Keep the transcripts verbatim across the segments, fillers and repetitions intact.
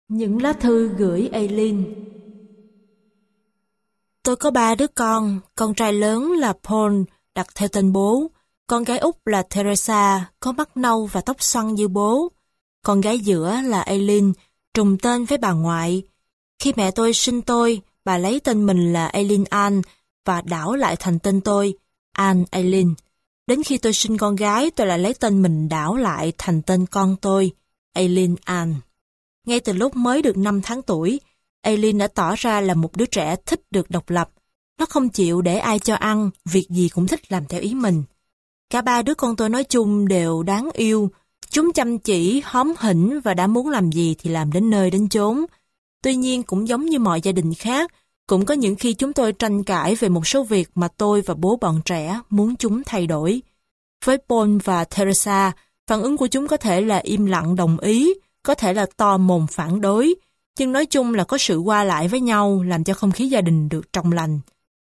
Những lá thư gửi Aileen. Tôi có ba đứa con, con trai lớn là Paul, đặt theo tên bố, con gái út là Teresa, có mắt nâu và tóc xoăn như bố, con gái giữa là Aileen, trùng tên với bà ngoại. Khi mẹ tôi sinh tôi, bà lấy tên mình là Aileen Ann và đảo lại thành tên tôi, Ann Aileen. Đến khi tôi sinh con gái, tôi lại lấy tên mình đảo lại thành tên con tôi, Aileen Ann. Ngay từ lúc mới được năm tháng tuổi, Aileen đã tỏ ra là một đứa trẻ thích được độc lập. Nó không chịu để ai cho ăn, việc gì cũng thích làm theo ý mình. Cả ba đứa con tôi nói chung đều đáng yêu. Chúng chăm chỉ, hóm hỉnh và đã muốn làm gì thì làm đến nơi đến chốn. Tuy nhiên cũng giống như mọi gia đình khác, cũng có những khi chúng tôi tranh cãi về một số việc mà tôi và bố bọn trẻ muốn chúng thay đổi. Với Paul và Teresa, phản ứng của chúng có thể là im lặng đồng ý, có thể là to mồm phản đối, nhưng nói chung là có sự qua lại với nhau làm cho không khí gia đình được trong lành.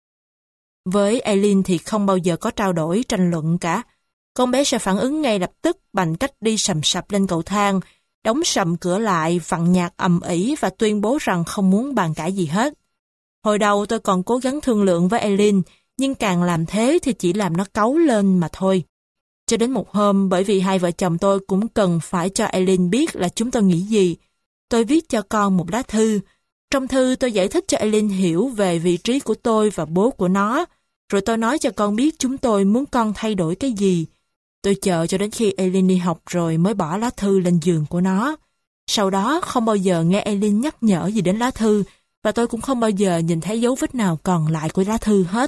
Với Aileen thì không bao giờ có trao đổi, tranh luận cả. Con bé sẽ phản ứng ngay lập tức bằng cách đi sầm sập lên cầu thang, đóng sầm cửa lại, vặn nhạc ầm ĩ và tuyên bố rằng không muốn bàn cãi gì hết. Hồi đầu tôi còn cố gắng thương lượng với Aileen, nhưng càng làm thế thì chỉ làm nó cáu lên mà thôi. Cho đến một hôm, bởi vì hai vợ chồng tôi cũng cần phải cho Aileen biết là chúng tôi nghĩ gì, tôi viết cho con một lá thư. Trong thư tôi giải thích cho Aileen hiểu về vị trí của tôi và bố của nó, rồi tôi nói cho con biết chúng tôi muốn con thay đổi cái gì. Tôi chờ cho đến khi Aileen đi học rồi mới bỏ lá thư lên giường của nó. Sau đó không bao giờ nghe Aileen nhắc nhở gì đến lá thư, và tôi cũng không bao giờ nhìn thấy dấu vết nào còn lại của lá thư hết.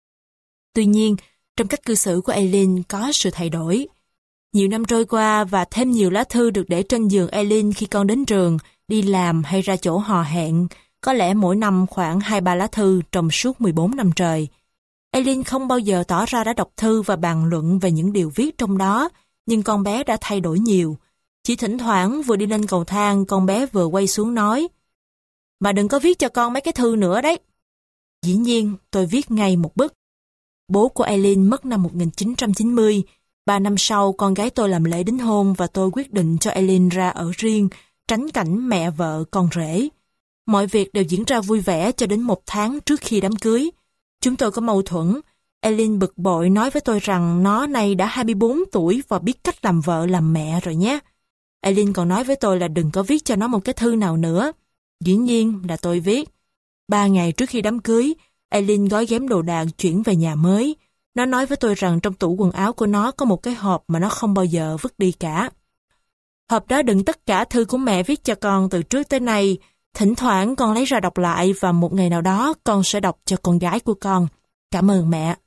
Tuy nhiên, trong cách cư xử của Aileen có sự thay đổi. Nhiều năm trôi qua và thêm nhiều lá thư được để trên giường Aileen khi con đến trường, đi làm hay ra chỗ hò hẹn, có lẽ mỗi năm khoảng hai ba lá thư trong suốt mười bốn năm trời. Aileen không bao giờ tỏ ra đã đọc thư và bàn luận về những điều viết trong đó, nhưng con bé đã thay đổi nhiều. Chỉ thỉnh thoảng vừa đi lên cầu thang, con bé vừa quay xuống nói, "Mà đừng có viết cho con mấy cái thư nữa đấy." Dĩ nhiên, tôi viết ngay một bức. Bố của Aileen mất năm một nghìn chín trăm chín mươi. Ba năm sau, con gái tôi làm lễ đính hôn và tôi quyết định cho Aileen ra ở riêng, tránh cảnh mẹ vợ con rể. Mọi việc đều diễn ra vui vẻ cho đến một tháng trước khi đám cưới. Chúng tôi có mâu thuẫn. Aileen bực bội nói với tôi rằng nó nay đã hai mươi bốn tuổi và biết cách làm vợ làm mẹ rồi nhé. Aileen còn nói với tôi là đừng có viết cho nó một cái thư nào nữa. Dĩ nhiên là tôi viết. Ba ngày trước khi đám cưới, Aileen gói ghém đồ đạc chuyển về nhà mới. Nó nói với tôi rằng trong tủ quần áo của nó có một cái hộp mà nó không bao giờ vứt đi cả. Hộp đó đựng tất cả thư của mẹ viết cho con từ trước tới nay. Thỉnh thoảng con lấy ra đọc lại và một ngày nào đó con sẽ đọc cho con gái của con. Cảm ơn mẹ.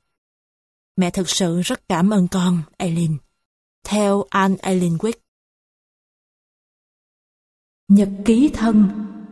Mẹ thực sự rất cảm ơn con, Aileen. Theo Ann Aileen Wick. Nhật ký thân.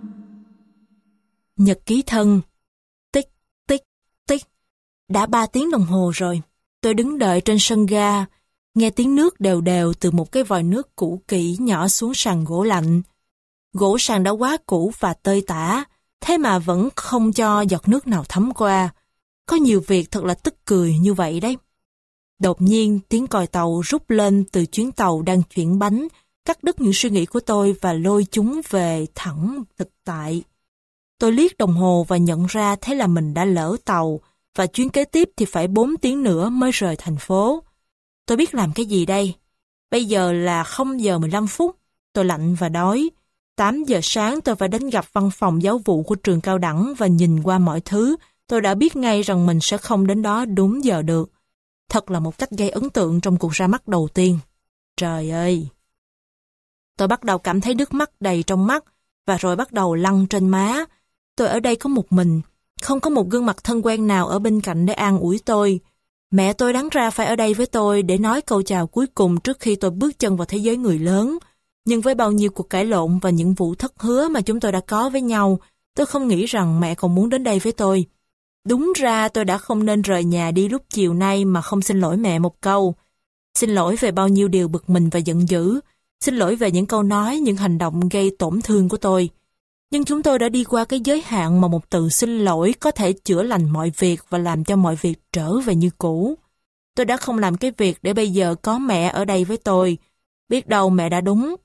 Nhật ký thân. Tích, tích, tích. Đã ba tiếng đồng hồ rồi. Tôi đứng đợi trên sân ga, nghe tiếng nước đều đều từ một cái vòi nước cũ kỹ nhỏ xuống sàn gỗ lạnh. Gỗ sàn đã quá cũ và tơi tả, thế mà vẫn không cho giọt nước nào thấm qua. Có nhiều việc thật là tức cười như vậy đấy. Đột nhiên, tiếng còi tàu rút lên từ chuyến tàu đang chuyển bánh, cắt đứt những suy nghĩ của tôi và lôi chúng về thẳng thực tại. Tôi liếc đồng hồ và nhận ra thế là mình đã lỡ tàu, và chuyến kế tiếp thì phải bốn tiếng nữa mới rời thành phố. Tôi biết làm cái gì đây? Bây giờ là không giờ mười lăm phút, tôi lạnh và đói. tám giờ sáng tôi phải đến gặp văn phòng giáo vụ của trường cao đẳng và nhìn qua mọi thứ, tôi đã biết ngay rằng mình sẽ không đến đó đúng giờ được. Thật là một cách gây ấn tượng trong cuộc ra mắt đầu tiên. Trời ơi! Tôi bắt đầu cảm thấy nước mắt đầy trong mắt và rồi bắt đầu lăn trên má. Tôi ở đây có một mình, không có một gương mặt thân quen nào ở bên cạnh để an ủi tôi. Mẹ tôi đáng ra phải ở đây với tôi để nói câu chào cuối cùng trước khi tôi bước chân vào thế giới người lớn. Nhưng với bao nhiêu cuộc cãi lộn và những vụ thất hứa mà chúng tôi đã có với nhau, tôi không nghĩ rằng mẹ còn muốn đến đây với tôi. Đúng ra tôi đã không nên rời nhà đi lúc chiều nay mà không xin lỗi mẹ một câu. Xin lỗi về bao nhiêu điều bực mình và giận dữ. Xin lỗi về những câu nói, những hành động gây tổn thương của tôi. Nhưng chúng tôi đã đi qua cái giới hạn mà một từ xin lỗi có thể chữa lành mọi việc và làm cho mọi việc trở về như cũ. Tôi đã không làm cái việc để bây giờ có mẹ ở đây với tôi. Biết đâu mẹ đã đúng.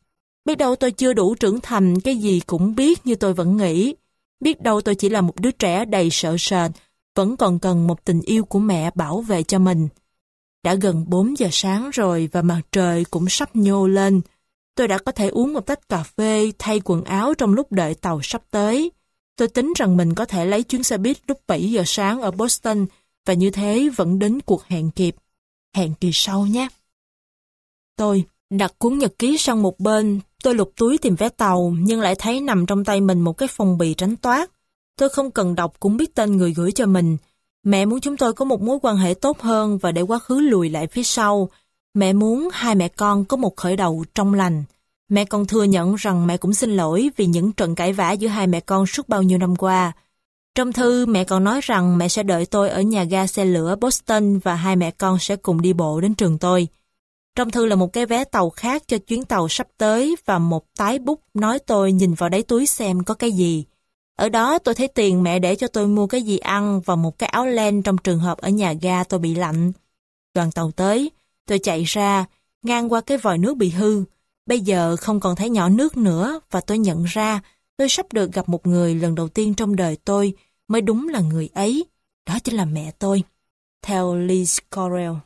Biết đâu tôi chưa đủ trưởng thành, cái gì cũng biết như tôi vẫn nghĩ. Biết đâu tôi chỉ là một đứa trẻ đầy sợ sệt, vẫn còn cần một tình yêu của mẹ bảo vệ cho mình. Đã gần bốn giờ sáng rồi và mặt trời cũng sắp nhô lên. Tôi đã có thể uống một tách cà phê, thay quần áo trong lúc đợi tàu sắp tới. Tôi tính rằng mình có thể lấy chuyến xe buýt lúc bảy giờ sáng ở Boston và như thế vẫn đến cuộc hẹn kịp. Hẹn kỳ sau nhé. Tôi đặt cuốn nhật ký sang một bên, tôi lục túi tìm vé tàu nhưng lại thấy nằm trong tay mình một cái phong bì trắng toát. Tôi không cần đọc cũng biết tên người gửi cho mình. Mẹ muốn chúng tôi có một mối quan hệ tốt hơn và để quá khứ lùi lại phía sau. Mẹ muốn hai mẹ con có một khởi đầu trong lành. Mẹ còn thừa nhận rằng mẹ cũng xin lỗi vì những trận cãi vã giữa hai mẹ con suốt bao nhiêu năm qua. Trong thư, mẹ còn nói rằng mẹ sẽ đợi tôi ở nhà ga xe lửa Boston và hai mẹ con sẽ cùng đi bộ đến trường tôi. Trong thư là một cái vé tàu khác cho chuyến tàu sắp tới và một tái bút nói tôi nhìn vào đáy túi xem có cái gì. Ở đó tôi thấy tiền mẹ để cho tôi mua cái gì ăn và một cái áo len trong trường hợp ở nhà ga tôi bị lạnh. Đoàn tàu tới, tôi chạy ra, ngang qua cái vòi nước bị hư. Bây giờ không còn thấy nhỏ nước nữa và tôi nhận ra tôi sắp được gặp một người lần đầu tiên trong đời tôi mới đúng là người ấy. Đó chính là mẹ tôi. Theo Liz Correll.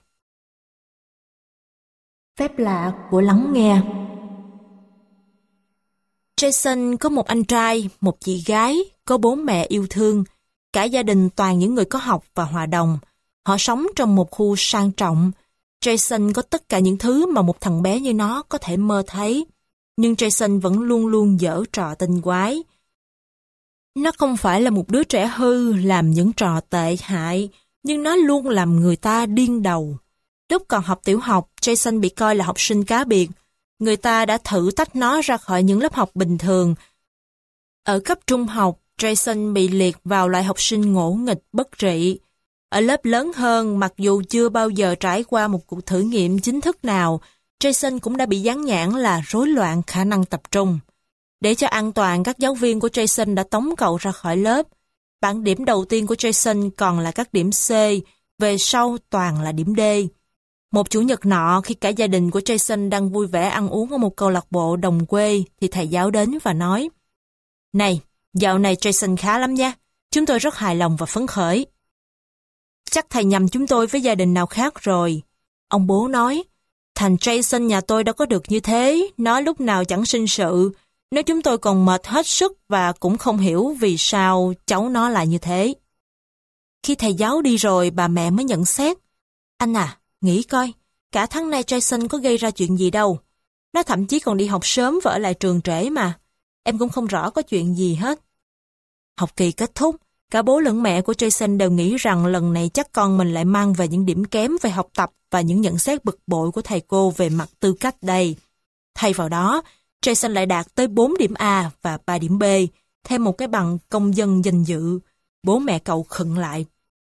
Phép lạ của lắng nghe. Jason có một anh trai, một chị gái, có bố mẹ yêu thương. Cả gia đình toàn những người có học và hòa đồng. Họ sống trong một khu sang trọng. Jason có tất cả những thứ mà một thằng bé như nó có thể mơ thấy. Nhưng Jason vẫn luôn luôn giở trò tinh quái. Nó không phải là một đứa trẻ hư làm những trò tệ hại, nhưng nó luôn làm người ta điên đầu. Lúc còn học tiểu học, Jason bị coi là học sinh cá biệt. Người ta đã thử tách nó ra khỏi những lớp học bình thường. Ở cấp trung học, Jason bị liệt vào loại học sinh ngỗ nghịch bất trị. Ở lớp lớn hơn, mặc dù chưa bao giờ trải qua một cuộc thử nghiệm chính thức nào, Jason cũng đã bị dán nhãn là rối loạn khả năng tập trung. Để cho an toàn, các giáo viên của Jason đã tống cậu ra khỏi lớp. Bảng điểm đầu tiên của Jason còn là các điểm C, về sau toàn là điểm D. Một chủ nhật nọ, khi cả gia đình của Jason đang vui vẻ ăn uống ở một câu lạc bộ đồng quê, thì thầy giáo đến và nói: "Này, dạo này Jason khá lắm nha, chúng tôi rất hài lòng và phấn khởi." "Chắc thầy nhầm chúng tôi với gia đình nào khác rồi." Ông bố nói: "Thằng Jason nhà tôi đâu có được như thế, nó lúc nào chẳng sinh sự. Nếu chúng tôi còn mệt hết sức và cũng không hiểu vì sao cháu nó lại như thế." Khi thầy giáo đi rồi, bà mẹ mới nhận xét: "Anh à, nghĩ coi, cả tháng nay Jason có gây ra chuyện gì đâu. Nó thậm chí còn đi học sớm và ở lại trường trễ mà. Em cũng không rõ có chuyện gì hết." Học kỳ kết thúc, cả bố lẫn mẹ của Jason đều nghĩ rằng lần này chắc con mình lại mang về những điểm kém về học tập và những nhận xét bực bội của thầy cô về mặt tư cách đây. Thay vào đó, Jason lại đạt tới bốn điểm A và ba điểm B, thêm một cái bằng công dân danh dự. Bố mẹ cậu khựng lại.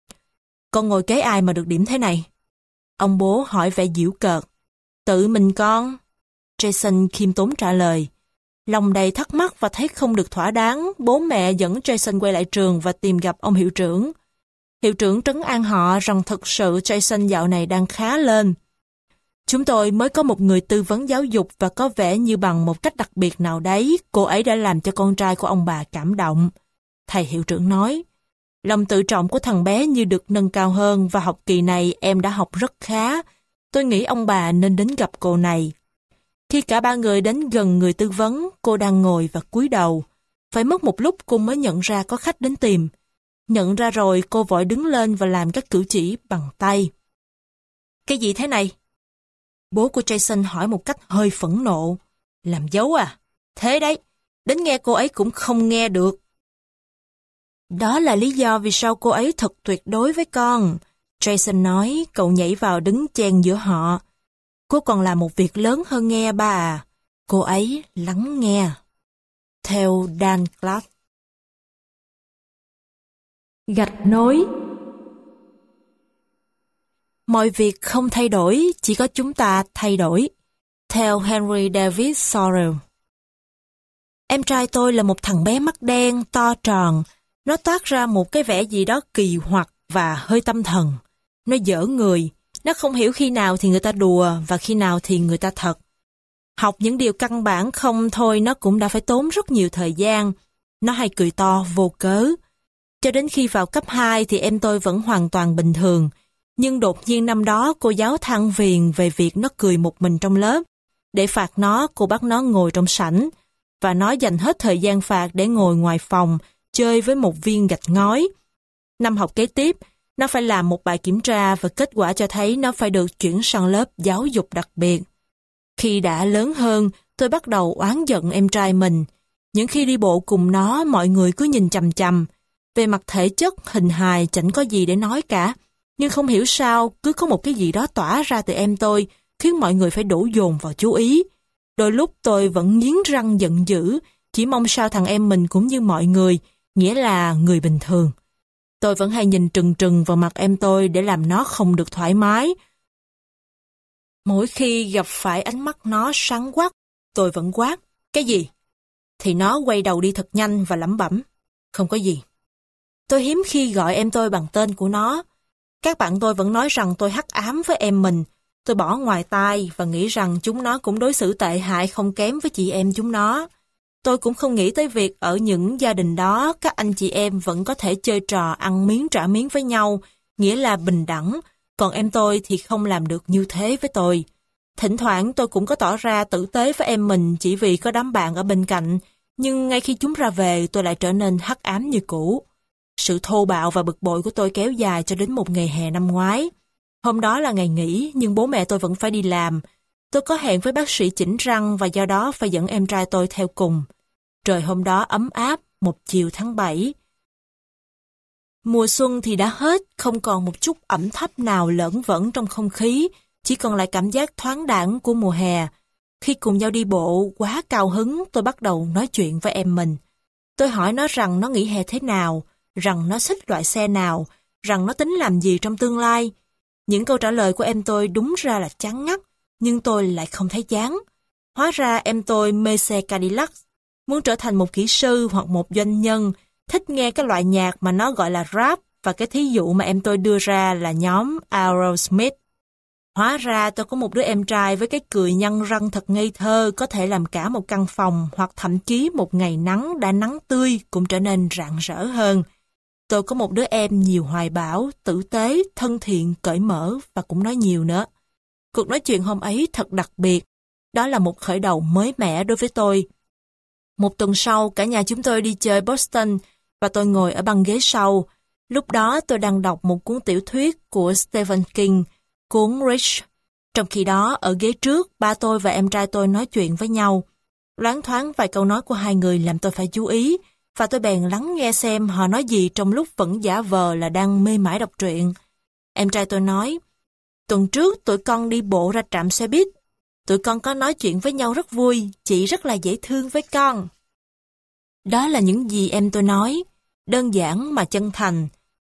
"Con ngồi kế ai mà được điểm thế này?" Ông bố hỏi vẻ giễu cợt. "Tự mình con." Jason khiêm tốn trả lời. Lòng đầy thắc mắc và thấy không được thỏa đáng, bố mẹ dẫn Jason quay lại trường và tìm gặp ông hiệu trưởng. Hiệu trưởng trấn an họ rằng thực sự Jason dạo này đang khá lên. "Chúng tôi mới có một người tư vấn giáo dục và có vẻ như bằng một cách đặc biệt nào đấy, cô ấy đã làm cho con trai của ông bà cảm động." Thầy hiệu trưởng nói, "Lòng tự trọng của thằng bé như được nâng cao hơn và học kỳ này em đã học rất khá. Tôi nghĩ ông bà nên đến gặp cô này." Khi cả ba người đến gần người tư vấn, cô đang ngồi và cúi đầu. Phải mất một lúc cô mới nhận ra có khách đến tìm. Nhận ra rồi, cô vội đứng lên và làm các cử chỉ bằng tay. "Cái gì thế này?" Bố của Jason hỏi một cách hơi phẫn nộ. "Làm dấu à? Thế đấy, đến nghe cô ấy cũng không nghe được." "Đó là lý do vì sao cô ấy thật tuyệt đối với con." Jason nói, cậu nhảy vào đứng chen giữa họ. "Cô còn làm một việc lớn hơn nghe ba à. Cô ấy lắng nghe." Theo Dan Clark. Gạch nối. Mọi việc không thay đổi, chỉ có chúng ta thay đổi. Theo Henry David Thoreau. Em trai tôi là một thằng bé mắt đen, to tròn. Nó toát ra một cái vẻ gì đó kỳ hoặc và hơi tâm thần. Nó dở người. Nó không hiểu khi nào thì người ta đùa và khi nào thì người ta thật. Học những điều căn bản không thôi nó cũng đã phải tốn rất nhiều thời gian. Nó hay cười to vô cớ. Cho đến khi vào cấp hai thì em tôi vẫn hoàn toàn bình thường. Nhưng đột nhiên năm đó cô giáo than phiền về việc nó cười một mình trong lớp. Để phạt nó, cô bắt nó ngồi trong sảnh. Và nó dành hết thời gian phạt để ngồi ngoài phòng, chơi với một viên gạch ngói. Năm học kế tiếp, nó phải làm một bài kiểm tra và kết quả cho thấy nó phải được chuyển sang lớp giáo dục đặc biệt. Khi đã lớn hơn, tôi bắt đầu oán giận em trai mình. Những khi đi bộ cùng nó, mọi người cứ nhìn chằm chằm. Về mặt thể chất, hình hài chẳng có gì để nói cả. Nhưng không hiểu sao, cứ có một cái gì đó tỏa ra từ em tôi, khiến mọi người phải đổ dồn vào chú ý. Đôi lúc tôi vẫn nghiến răng giận dữ, chỉ mong sao thằng em mình cũng như mọi người, nghĩa là người bình thường. Tôi vẫn hay nhìn trừng trừng vào mặt em tôi để làm nó không được thoải mái. Mỗi khi gặp phải ánh mắt nó sáng quắc, tôi vẫn quát, cái gì? Thì nó quay đầu đi thật nhanh và lẩm bẩm, không có gì. Tôi hiếm khi gọi em tôi bằng tên của nó. Các bạn tôi vẫn nói rằng tôi hắc ám với em mình. Tôi bỏ ngoài tai và nghĩ rằng chúng nó cũng đối xử tệ hại không kém với chị em chúng nó. Tôi cũng không nghĩ tới việc ở những gia đình đó các anh chị em vẫn có thể chơi trò ăn miếng trả miếng với nhau, nghĩa là bình đẳng, còn em tôi thì không làm được như thế với tôi. Thỉnh thoảng tôi cũng có tỏ ra tử tế với em mình chỉ vì có đám bạn ở bên cạnh, nhưng ngay khi chúng ra về tôi lại trở nên hắc ám như cũ. Sự thô bạo và bực bội của tôi kéo dài cho đến một ngày hè năm ngoái. Hôm đó là ngày nghỉ, nhưng bố mẹ tôi vẫn phải đi làm. Tôi có hẹn với bác sĩ chỉnh răng và do đó phải dẫn em trai tôi theo cùng. Trời hôm đó ấm áp, một chiều tháng bảy. Mùa xuân thì đã hết, không còn một chút ẩm thấp nào lởn vởn trong không khí, chỉ còn lại cảm giác thoáng đãng của mùa hè. Khi cùng nhau đi bộ, quá cao hứng, tôi bắt đầu nói chuyện với em mình. Tôi hỏi nó rằng nó nghỉ hè thế nào, rằng nó thích loại xe nào, rằng nó tính làm gì trong tương lai. Những câu trả lời của em tôi đúng ra là chán ngắt, nhưng tôi lại không thấy chán. Hóa ra em tôi mê xe Cadillac, muốn trở thành một kỹ sư hoặc một doanh nhân, thích nghe cái loại nhạc mà nó gọi là rap, và cái thí dụ mà em tôi đưa ra là nhóm Aerosmith. Hóa ra tôi có một đứa em trai với cái cười nhăn răng thật ngây thơ, có thể làm cả một căn phòng hoặc thậm chí một ngày nắng đã nắng tươi cũng trở nên rạng rỡ hơn. Tôi có một đứa em nhiều hoài bão, tử tế, thân thiện, cởi mở và cũng nói nhiều nữa. Cuộc nói chuyện hôm ấy thật đặc biệt. Đó là một khởi đầu mới mẻ đối với tôi. Một tuần sau, cả nhà chúng tôi đi chơi Boston và tôi ngồi ở băng ghế sau. Lúc đó tôi đang đọc một cuốn tiểu thuyết của Stephen King, cuốn Rich. Trong khi đó, ở ghế trước, ba tôi và em trai tôi nói chuyện với nhau. Loáng thoáng vài câu nói của hai người làm tôi phải chú ý, và tôi bèn lắng nghe xem họ nói gì trong lúc vẫn giả vờ là đang mê mải đọc truyện. Em trai tôi nói, tuần trước tụi con đi bộ ra trạm xe buýt. Tụi con có nói chuyện với nhau rất vui, chị rất là dễ thương với con. Đó là những gì em tôi nói, đơn giản mà chân thành.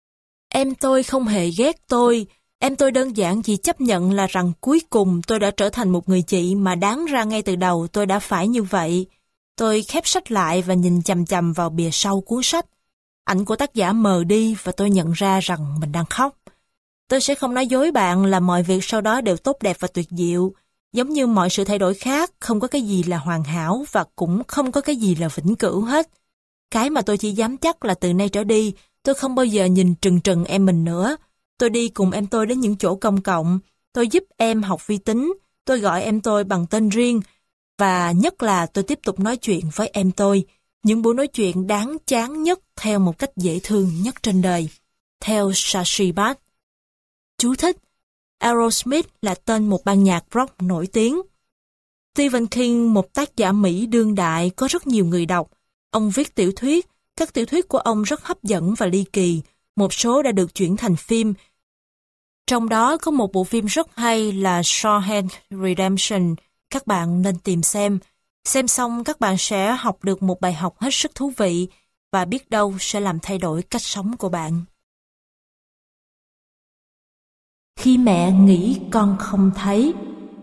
Em tôi không hề ghét tôi, em tôi đơn giản chỉ chấp nhận là rằng cuối cùng tôi đã trở thành một người chị mà đáng ra ngay từ đầu tôi đã phải như vậy. Tôi khép sách lại và nhìn chằm chằm vào bìa sau cuốn sách. Ảnh của tác giả mờ đi và tôi nhận ra rằng mình đang khóc. Tôi sẽ không nói dối bạn là mọi việc sau đó đều tốt đẹp và tuyệt diệu. Giống như mọi sự thay đổi khác, không có cái gì là hoàn hảo và cũng không có cái gì là vĩnh cửu hết. Cái mà tôi chỉ dám chắc là từ nay trở đi, tôi không bao giờ nhìn trừng trừng em mình nữa. Tôi đi cùng em tôi đến những chỗ công cộng. Tôi giúp em học vi tính. Tôi gọi em tôi bằng tên riêng. Và nhất là tôi tiếp tục nói chuyện với em tôi. Những buổi nói chuyện đáng chán nhất theo một cách dễ thương nhất trên đời. Theo Shashi Bhatt. Chú thích. Aerosmith là tên một ban nhạc rock nổi tiếng. Stephen King, một tác giả Mỹ đương đại, có rất nhiều người đọc. Ông viết tiểu thuyết. Các tiểu thuyết của ông rất hấp dẫn và ly kỳ. Một số đã được chuyển thành phim. Trong đó có một bộ phim rất hay là Shawshank Redemption. Các bạn nên tìm xem. Xem xong các bạn sẽ học được một bài học hết sức thú vị và biết đâu sẽ làm thay đổi cách sống của bạn. Khi mẹ nghĩ con không thấy.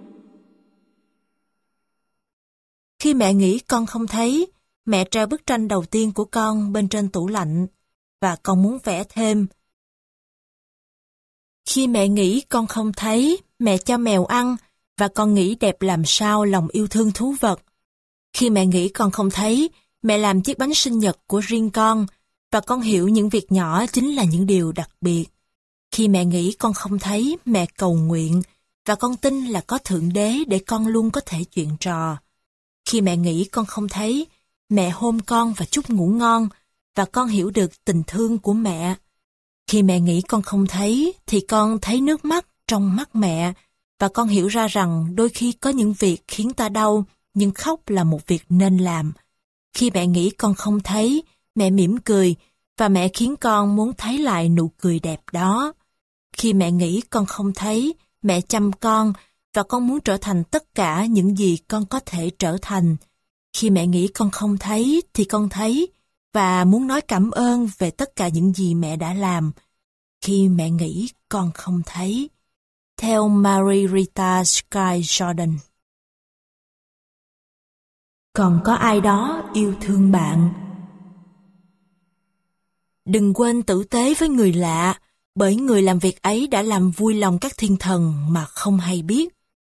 Khi mẹ nghĩ con không thấy, mẹ treo bức tranh đầu tiên của con bên trên tủ lạnh và con muốn vẽ thêm. Khi mẹ nghĩ con không thấy, mẹ cho mèo ăn và con nghĩ đẹp làm sao lòng yêu thương thú vật. Khi mẹ nghĩ con không thấy, mẹ làm chiếc bánh sinh nhật của riêng con, và con hiểu những việc nhỏ chính là những điều đặc biệt. Khi mẹ nghĩ con không thấy, mẹ cầu nguyện, và con tin là có Thượng Đế để con luôn có thể chuyện trò. Khi mẹ nghĩ con không thấy, mẹ hôn con và chúc ngủ ngon, và con hiểu được tình thương của mẹ. Khi mẹ nghĩ con không thấy, thì con thấy nước mắt trong mắt mẹ, và con hiểu ra rằng đôi khi có những việc khiến ta đau, nhưng khóc là một việc nên làm. Khi mẹ nghĩ con không thấy, mẹ mỉm cười, và mẹ khiến con muốn thấy lại nụ cười đẹp đó. Khi mẹ nghĩ con không thấy, mẹ chăm con, và con muốn trở thành tất cả những gì con có thể trở thành. Khi mẹ nghĩ con không thấy, thì con thấy, và muốn nói cảm ơn về tất cả những gì mẹ đã làm. Khi mẹ nghĩ con không thấy. Theo Mary Rita Sky Jordan. Còn có ai đó yêu thương bạn. Đừng quên tử tế với người lạ, bởi người làm việc ấy đã làm vui lòng các thiên thần mà không hay biết.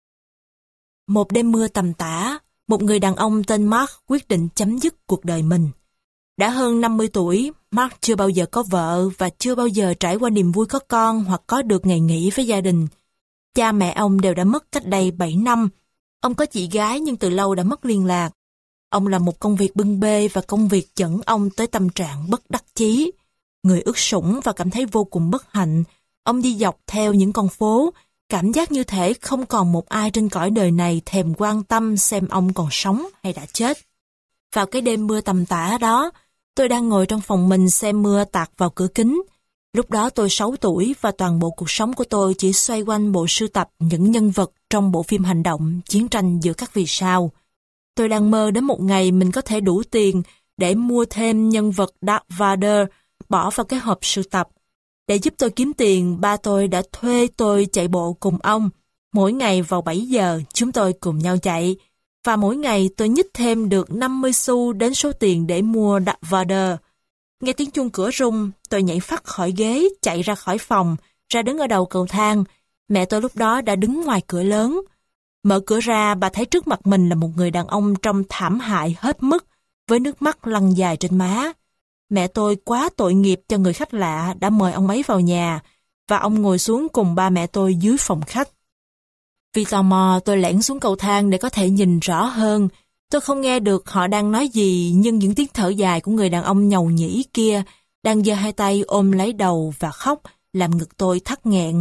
Một đêm mưa tầm tã, một người đàn ông tên Mark quyết định chấm dứt cuộc đời mình. Đã hơn năm mươi tuổi, Mark chưa bao giờ có vợ và chưa bao giờ trải qua niềm vui có con hoặc có được ngày nghỉ với gia đình. Cha mẹ ông đều đã mất cách đây bảy năm. Ông có chị gái nhưng từ lâu đã mất liên lạc. Ông làm một công việc bưng bê và công việc dẫn ông tới tâm trạng bất đắc chí. Người ướt sũng và cảm thấy vô cùng bất hạnh. Ông đi dọc theo những con phố, cảm giác như thể không còn một ai trên cõi đời này thèm quan tâm xem ông còn sống hay đã chết. Vào cái đêm mưa tầm tã đó, tôi đang ngồi trong phòng mình xem mưa tạt vào cửa kính. Lúc đó tôi sáu tuổi và toàn bộ cuộc sống của tôi chỉ xoay quanh bộ sưu tập những nhân vật trong bộ phim hành động Chiến tranh giữa các vì sao. Tôi đang mơ đến một ngày mình có thể đủ tiền để mua thêm nhân vật Darth Vader bỏ vào cái hộp sưu tập. Để giúp tôi kiếm tiền, ba tôi đã thuê tôi chạy bộ cùng ông. Mỗi ngày vào bảy giờ, chúng tôi cùng nhau chạy. Và mỗi ngày tôi nhích thêm được năm mươi xu đến số tiền để mua Darth Vader. Nghe tiếng chuông cửa rung, tôi nhảy phắt khỏi ghế, chạy ra khỏi phòng, ra đứng ở đầu cầu thang. Mẹ tôi lúc đó đã đứng ngoài cửa lớn. Mở cửa ra, bà thấy trước mặt mình là một người đàn ông trông thảm hại hết mức, với nước mắt lăn dài trên má. Mẹ tôi quá tội nghiệp cho người khách lạ đã mời ông ấy vào nhà, và ông ngồi xuống cùng ba mẹ tôi dưới phòng khách. Vì tò mò, tôi lẻn xuống cầu thang để có thể nhìn rõ hơn. Tôi không nghe được họ đang nói gì, nhưng những tiếng thở dài của người đàn ông nhầu nhĩ kia đang giơ hai tay ôm lấy đầu và khóc, làm ngực tôi thắt nghẹn.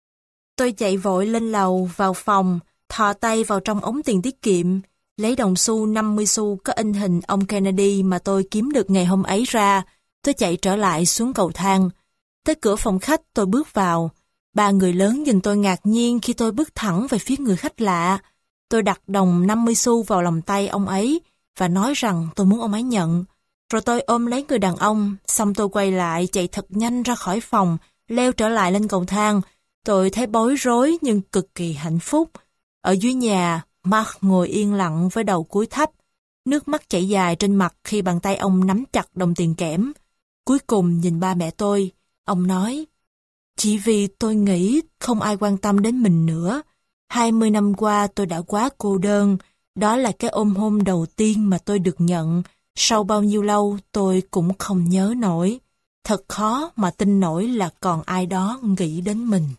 Tôi chạy vội lên lầu, vào phòng, thò tay vào trong ống tiền tiết kiệm, lấy đồng xu năm mươi xu có in hình ông Kennedy mà tôi kiếm được ngày hôm ấy ra. Tôi chạy trở lại xuống cầu thang. Tới cửa phòng khách tôi bước vào. Ba người lớn nhìn tôi ngạc nhiên khi tôi bước thẳng về phía người khách lạ. Tôi đặt đồng năm mươi xu vào lòng tay ông ấy và nói rằng tôi muốn ông ấy nhận. Rồi tôi ôm lấy người đàn ông, xong tôi quay lại chạy thật nhanh ra khỏi phòng, leo trở lại lên cầu thang. Tôi thấy bối rối nhưng cực kỳ hạnh phúc. Ở dưới nhà, Mark ngồi yên lặng với đầu cúi thấp. Nước mắt chảy dài trên mặt khi bàn tay ông nắm chặt đồng tiền kẽm. Cuối cùng nhìn ba mẹ tôi, ông nói: "Chỉ vì tôi nghĩ không ai quan tâm đến mình nữa. Hai mươi năm qua tôi đã quá cô đơn. Đó là cái ôm hôn đầu tiên mà tôi được nhận. Sau bao nhiêu lâu tôi cũng không nhớ nổi. Thật khó mà tin nổi là còn ai đó nghĩ đến mình."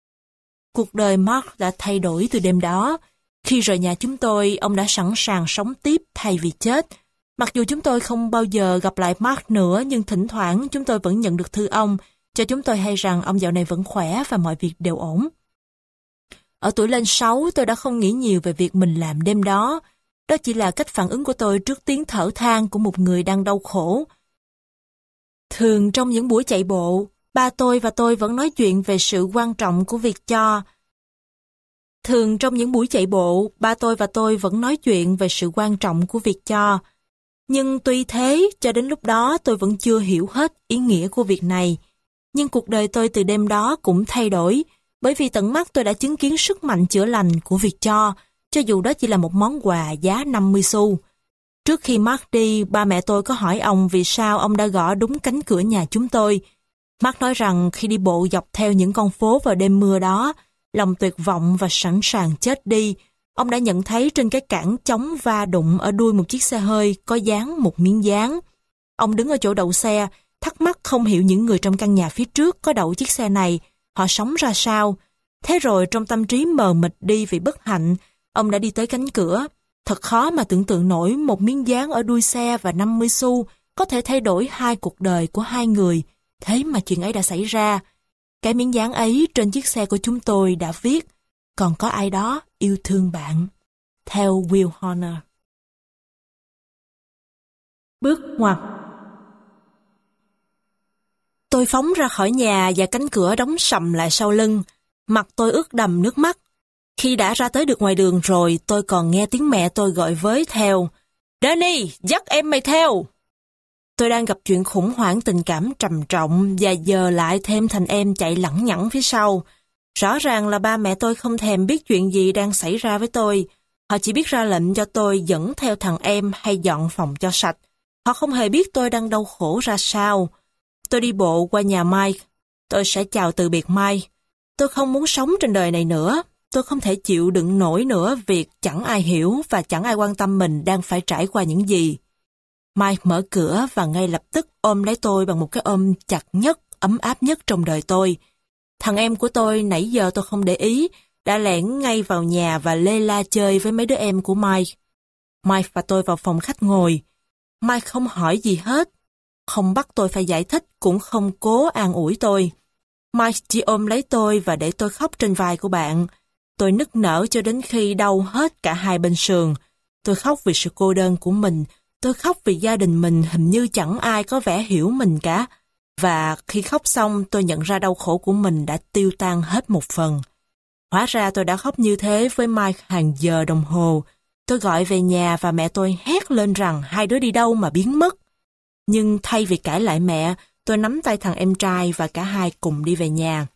Cuộc đời Mark đã thay đổi từ đêm đó. Khi rời nhà chúng tôi, ông đã sẵn sàng sống tiếp thay vì chết. Mặc dù chúng tôi không bao giờ gặp lại Mark nữa, nhưng thỉnh thoảng chúng tôi vẫn nhận được thư ông, cho chúng tôi hay rằng ông dạo này vẫn khỏe và mọi việc đều ổn. Ở tuổi lên sáu, tôi đã không nghĩ nhiều về việc mình làm đêm đó. Đó chỉ là cách phản ứng của tôi trước tiếng thở than của một người đang đau khổ. Thường trong những buổi chạy bộ, ba tôi và tôi vẫn nói chuyện về sự quan trọng của việc cho. Thường trong những buổi chạy bộ, ba tôi và tôi vẫn nói chuyện về sự quan trọng của việc cho. Nhưng tuy thế, cho đến lúc đó tôi vẫn chưa hiểu hết ý nghĩa của việc này. Nhưng cuộc đời tôi từ đêm đó cũng thay đổi, bởi vì tận mắt tôi đã chứng kiến sức mạnh chữa lành của việc cho, cho dù đó chỉ là một món quà giá năm mươi xu. Trước khi Mark đi, ba mẹ tôi có hỏi ông vì sao ông đã gõ đúng cánh cửa nhà chúng tôi. Mark nói rằng khi đi bộ dọc theo những con phố vào đêm mưa đó, lòng tuyệt vọng và sẵn sàng chết đi, ông đã nhận thấy trên cái cản chống va đụng ở đuôi một chiếc xe hơi có dán một miếng dán. Ông đứng ở chỗ đậu xe, thắc mắc không hiểu những người trong căn nhà phía trước có đậu chiếc xe này, họ sống ra sao. Thế rồi trong tâm trí mờ mịt đi vì bất hạnh, ông đã đi tới cánh cửa. Thật khó mà tưởng tượng nổi một miếng dán ở đuôi xe và năm mươi xu có thể thay đổi hai cuộc đời của hai người. Thế mà chuyện ấy đã xảy ra. Cái miếng dán ấy trên chiếc xe của chúng tôi đã viết: còn có ai đó yêu thương bạn. Theo Will Horner. Bước ngoặt. Tôi phóng ra khỏi nhà và cánh cửa đóng sầm lại sau lưng. Mặt tôi ướt đầm nước mắt. Khi đã ra tới được ngoài đường rồi, tôi còn nghe tiếng mẹ tôi gọi với theo: Danny, dắt em mày theo. Tôi đang gặp chuyện khủng hoảng tình cảm trầm trọng và giờ lại thêm thành em chạy lẳng nhẳng phía sau. Rõ ràng là ba mẹ tôi không thèm biết chuyện gì đang xảy ra với tôi. Họ chỉ biết ra lệnh cho tôi dẫn theo thằng em hay dọn phòng cho sạch. Họ không hề biết tôi đang đau khổ ra sao. Tôi đi bộ qua nhà Mike. Tôi sẽ chào từ biệt Mike. Tôi không muốn sống trên đời này nữa. Tôi không thể chịu đựng nổi nữa việc chẳng ai hiểu và chẳng ai quan tâm mình đang phải trải qua những gì. Mike mở cửa và ngay lập tức ôm lấy tôi bằng một cái ôm chặt nhất, ấm áp nhất trong đời tôi. Thằng em của tôi nãy giờ tôi không để ý, đã lẻn ngay vào nhà và lê la chơi với mấy đứa em của Mike. Mike và tôi vào phòng khách ngồi. Mike không hỏi gì hết, không bắt tôi phải giải thích, cũng không cố an ủi tôi. Mike chỉ ôm lấy tôi và để tôi khóc trên vai của bạn. Tôi nức nở cho đến khi đau hết cả hai bên sườn. Tôi khóc vì sự cô đơn của mình. Tôi khóc vì gia đình mình hình như chẳng ai có vẻ hiểu mình cả. Và khi khóc xong tôi nhận ra đau khổ của mình đã tiêu tan hết một phần. Hóa ra tôi đã khóc như thế với Mike hàng giờ đồng hồ. Tôi gọi về nhà và mẹ tôi hét lên rằng hai đứa đi đâu mà biến mất. Nhưng thay vì cãi lại mẹ, tôi nắm tay thằng em trai và cả hai cùng đi về nhà.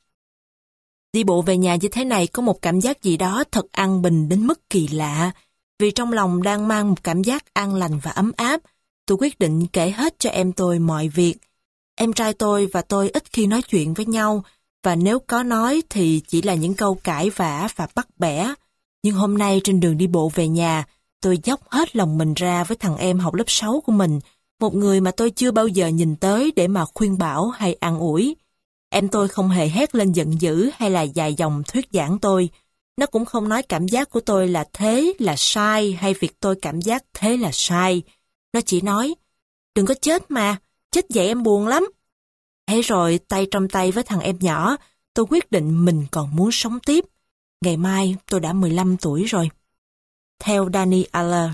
Đi bộ về nhà như thế này có một cảm giác gì đó thật an bình đến mức kỳ lạ. Vì trong lòng đang mang một cảm giác an lành và ấm áp, tôi quyết định kể hết cho em tôi mọi việc. Em trai tôi và tôi ít khi nói chuyện với nhau, và nếu có nói thì chỉ là những câu cãi vã và bắt bẻ. Nhưng hôm nay trên đường đi bộ về nhà, tôi dốc hết lòng mình ra với thằng em học lớp sáu của mình, một người mà tôi chưa bao giờ nhìn tới để mà khuyên bảo hay an ủi. Em tôi không hề hét lên giận dữ hay là dài dòng thuyết giảng tôi. Nó cũng không nói cảm giác của tôi là thế là sai hay việc tôi cảm giác thế là sai. Nó chỉ nói, đừng có chết mà, chết vậy em buồn lắm. Thế rồi tay trong tay với thằng em nhỏ, tôi quyết định mình còn muốn sống tiếp. Ngày mai tôi đã mười lăm tuổi rồi. Theo Danny Aller.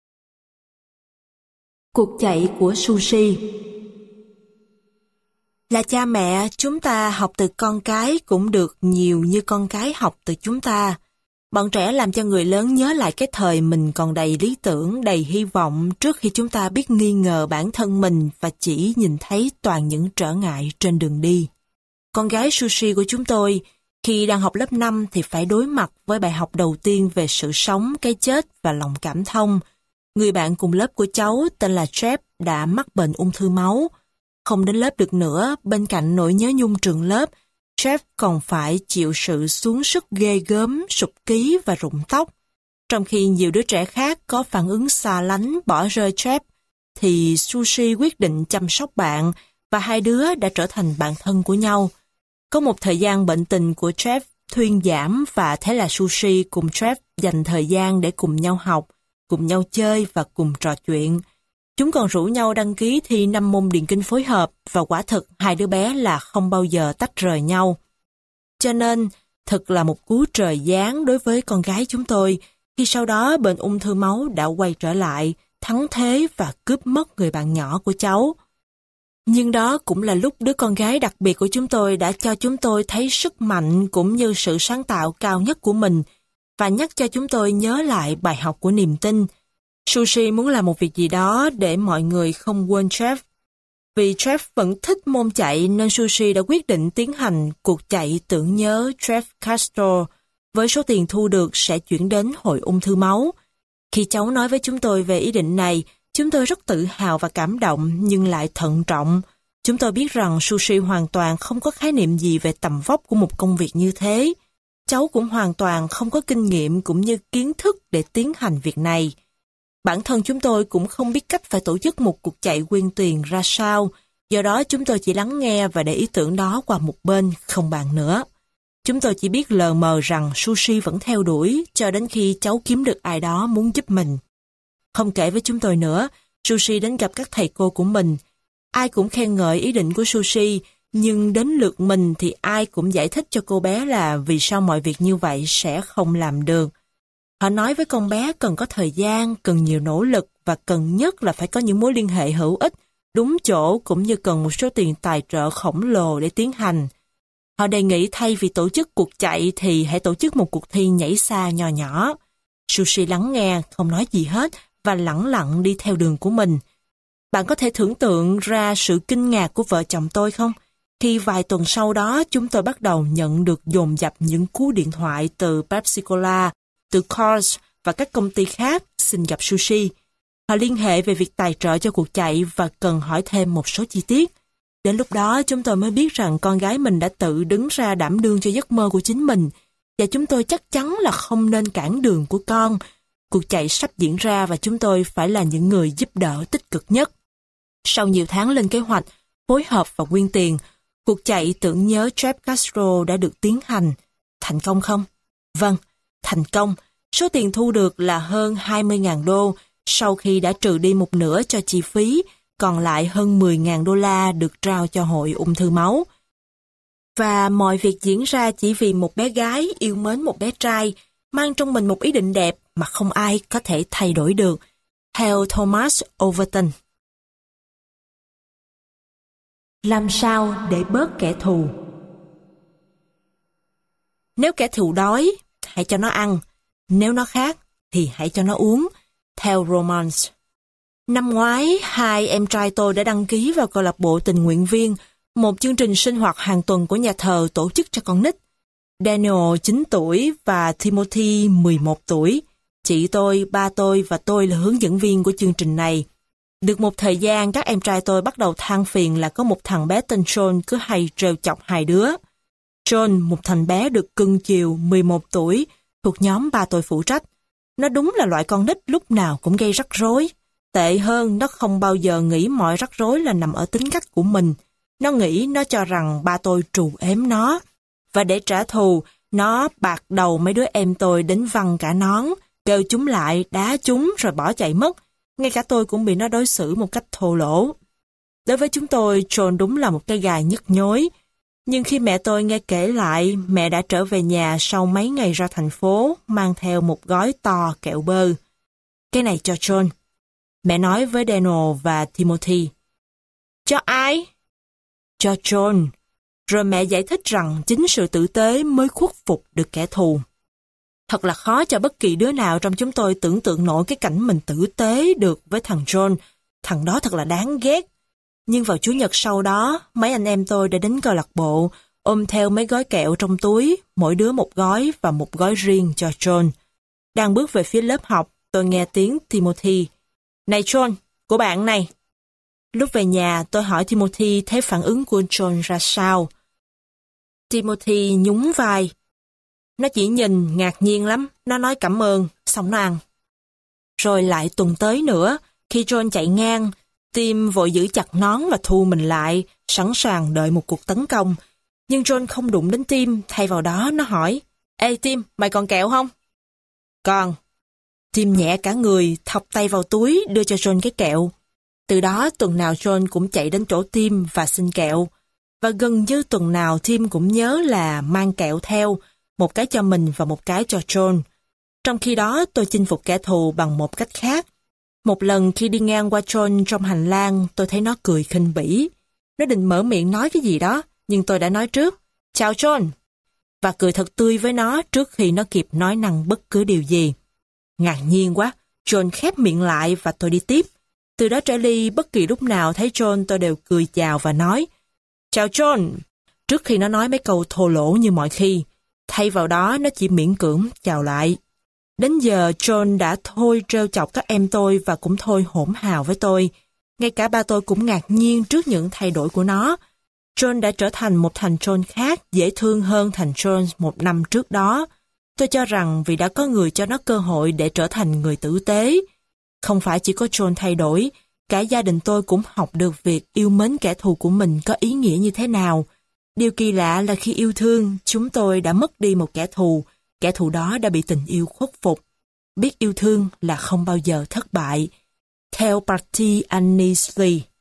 Cuộc chạy của Susie. Là cha mẹ, chúng ta học từ con cái cũng được nhiều như con cái học từ chúng ta. Bọn trẻ làm cho người lớn nhớ lại cái thời mình còn đầy lý tưởng, đầy hy vọng trước khi chúng ta biết nghi ngờ bản thân mình và chỉ nhìn thấy toàn những trở ngại trên đường đi. Con gái Susie của chúng tôi, khi đang học lớp năm thì phải đối mặt với bài học đầu tiên về sự sống, cái chết và lòng cảm thông. Người bạn cùng lớp của cháu tên là Jeff đã mắc bệnh ung thư máu. Không đến lớp được nữa, bên cạnh nỗi nhớ nhung trường lớp, Jeff còn phải chịu sự xuống sức ghê gớm, sụp ký và rụng tóc. Trong khi nhiều đứa trẻ khác có phản ứng xa lánh bỏ rơi Jeff, thì Susie quyết định chăm sóc bạn và hai đứa đã trở thành bạn thân của nhau. Có một thời gian bệnh tình của Jeff thuyên giảm và thế là Susie cùng Jeff dành thời gian để cùng nhau học, cùng nhau chơi và cùng trò chuyện. Chúng còn rủ nhau đăng ký thi năm môn điền kinh phối hợp và quả thực hai đứa bé là không bao giờ tách rời nhau. Cho nên, thật là một cú trời giáng đối với con gái chúng tôi khi sau đó bệnh ung thư máu đã quay trở lại, thắng thế và cướp mất người bạn nhỏ của cháu. Nhưng đó cũng là lúc đứa con gái đặc biệt của chúng tôi đã cho chúng tôi thấy sức mạnh cũng như sự sáng tạo cao nhất của mình và nhắc cho chúng tôi nhớ lại bài học của niềm tin. Susie muốn làm một việc gì đó để mọi người không quên Jeff. Vì Jeff vẫn thích môn chạy nên Susie đã quyết định tiến hành cuộc chạy tưởng nhớ Jeff Castro với số tiền thu được sẽ chuyển đến Hội ung thư máu. Khi cháu nói với chúng tôi về ý định này, chúng tôi rất tự hào và cảm động nhưng lại thận trọng. Chúng tôi biết rằng Susie hoàn toàn không có khái niệm gì về tầm vóc của một công việc như thế. cháu cũng hoàn toàn không có kinh nghiệm cũng như kiến thức để tiến hành việc này. Bản thân chúng tôi cũng không biết cách phải tổ chức một cuộc chạy quyên tiền ra sao, do đó chúng tôi chỉ lắng nghe và để ý tưởng đó qua một bên, không bàn nữa. Chúng tôi chỉ biết lờ mờ rằng Sushi vẫn theo đuổi cho đến khi cháu kiếm được ai đó muốn giúp mình. Không kể với chúng tôi nữa, Sushi đến gặp các thầy cô của mình. Ai cũng khen ngợi ý định của Sushi, nhưng đến lượt mình thì ai cũng giải thích cho cô bé là vì sao mọi việc như vậy sẽ không làm được. Họ nói với con bé cần có thời gian, cần nhiều nỗ lực và cần nhất là phải có những mối liên hệ hữu ích, đúng chỗ cũng như cần một số tiền tài trợ khổng lồ để tiến hành. Họ đề nghị thay vì tổ chức cuộc chạy thì hãy tổ chức một cuộc thi nhảy xa nhỏ nhỏ. Sushi lắng nghe, không nói gì hết và lẳng lặng đi theo đường của mình. Bạn có thể tưởng tượng ra sự kinh ngạc của vợ chồng tôi không? Khi vài tuần sau đó chúng tôi bắt đầu nhận được dồn dập những cú điện thoại từ Pepsi Cola, từ Coors và các công ty khác xin gặp Sushi. Họ liên hệ về việc tài trợ cho cuộc chạy và cần hỏi thêm một số chi tiết. Đến lúc đó chúng tôi mới biết rằng con gái mình đã tự đứng ra đảm đương cho giấc mơ của chính mình và chúng tôi chắc chắn là không nên cản đường của con. Cuộc chạy sắp diễn ra và chúng tôi phải là những người giúp đỡ tích cực nhất. Sau nhiều tháng lên kế hoạch, phối hợp và quyên tiền, cuộc chạy tưởng nhớ Jeff Castro đã được tiến hành. Thành công không? Vâng, thành công. Số tiền thu được là hơn hai mươi nghìn đô sau khi đã trừ đi một nửa cho chi phí, còn lại hơn mười nghìn đô la được trao cho Hội Ung thư máu. Và mọi việc diễn ra chỉ vì một bé gái yêu mến một bé trai, mang trong mình một ý định đẹp mà không ai có thể thay đổi được. Theo Thomas Overton. Làm sao để bớt kẻ thù? Nếu kẻ thù đói, hãy cho nó ăn. Nếu nó khát, thì hãy cho nó uống. Theo Romance. Năm ngoái, hai em trai tôi đã đăng ký vào câu lạc bộ tình nguyện viên, một chương trình sinh hoạt hàng tuần của nhà thờ tổ chức cho con nít. Daniel chín tuổi và Timothy mười một tuổi. Chị tôi, ba tôi và tôi là hướng dẫn viên của chương trình này. Được một thời gian, các em trai tôi bắt đầu than phiền là có một thằng bé tên John cứ hay trêu chọc hai đứa. John, một thằng bé được cưng chiều, mười một tuổi, thuộc nhóm ba tôi phụ trách. Nó đúng là loại con nít lúc nào cũng gây rắc rối. Tệ hơn, nó không bao giờ nghĩ mọi rắc rối là nằm ở tính cách của mình. Nó nghĩ, nó cho rằng ba tôi trù ếm nó. Và để trả thù, nó bạc đầu mấy đứa em tôi đến văng cả nón, kêu chúng lại, đá chúng rồi bỏ chạy mất. Ngay cả tôi cũng bị nó đối xử một cách thô lỗ. Đối với chúng tôi, John đúng là một cái gà nhức nhối. Nhưng khi mẹ tôi nghe kể lại, mẹ đã trở về nhà sau mấy ngày ra thành phố, mang theo một gói to kẹo bơ. Cái này cho John. Mẹ nói với Daniel và Timothy. Cho ai? Cho John. Rồi mẹ giải thích rằng chính sự tử tế mới khuất phục được kẻ thù. Thật là khó cho bất kỳ đứa nào trong chúng tôi tưởng tượng nổi cái cảnh mình tử tế được với thằng John. Thằng đó thật là đáng ghét. Nhưng vào Chủ nhật sau đó, mấy anh em tôi đã đến câu lạc bộ, ôm theo mấy gói kẹo trong túi, mỗi đứa một gói và một gói riêng cho John. Đang bước về phía lớp học, tôi nghe tiếng Timothy. Này John, của bạn này. Lúc về nhà, tôi hỏi Timothy thấy phản ứng của John ra sao. Timothy nhún vai. Nó chỉ nhìn ngạc nhiên lắm, nó nói cảm ơn, xong nó ăn. Rồi lại tuần tới nữa, khi John chạy ngang, Tim vội giữ chặt nón và thu mình lại, sẵn sàng đợi một cuộc tấn công. Nhưng John không đụng đến Tim, thay vào đó nó hỏi, Ê Tim, mày còn kẹo không? Còn. Tim nhẹ cả người, thọc tay vào túi, đưa cho John cái kẹo. Từ đó tuần nào John cũng chạy đến chỗ Tim và xin kẹo. Và gần như tuần nào Tim cũng nhớ là mang kẹo theo, một cái cho mình và một cái cho John. Trong khi đó tôi chinh phục kẻ thù bằng một cách khác. Một lần khi đi ngang qua John trong hành lang, tôi thấy nó cười khinh bỉ. Nó định mở miệng nói cái gì đó, nhưng tôi đã nói trước, chào John, và cười thật tươi với nó trước khi nó kịp nói năng bất cứ điều gì. Ngạc nhiên quá, John khép miệng lại và tôi đi tiếp. Từ đó trở đi, bất kỳ lúc nào thấy John tôi đều cười chào và nói, chào John, trước khi nó nói mấy câu thô lỗ như mọi khi. Thay vào đó, nó chỉ miễn cưỡng chào lại. Đến giờ, John đã thôi trêu chọc các em tôi và cũng thôi hỗn hào với tôi. Ngay cả ba tôi cũng ngạc nhiên trước những thay đổi của nó. John đã trở thành một thành John khác, dễ thương hơn thành John một năm trước đó. Tôi cho rằng vì đã có người cho nó cơ hội để trở thành người tử tế. Không phải chỉ có John thay đổi, cả gia đình tôi cũng học được việc yêu mến kẻ thù của mình có ý nghĩa như thế nào. Điều kỳ lạ là khi yêu thương, chúng tôi đã mất đi một kẻ thù, kẻ thù đó đã bị tình yêu khuất phục. Biết yêu thương là không bao giờ thất bại. Theo Patty Annesley.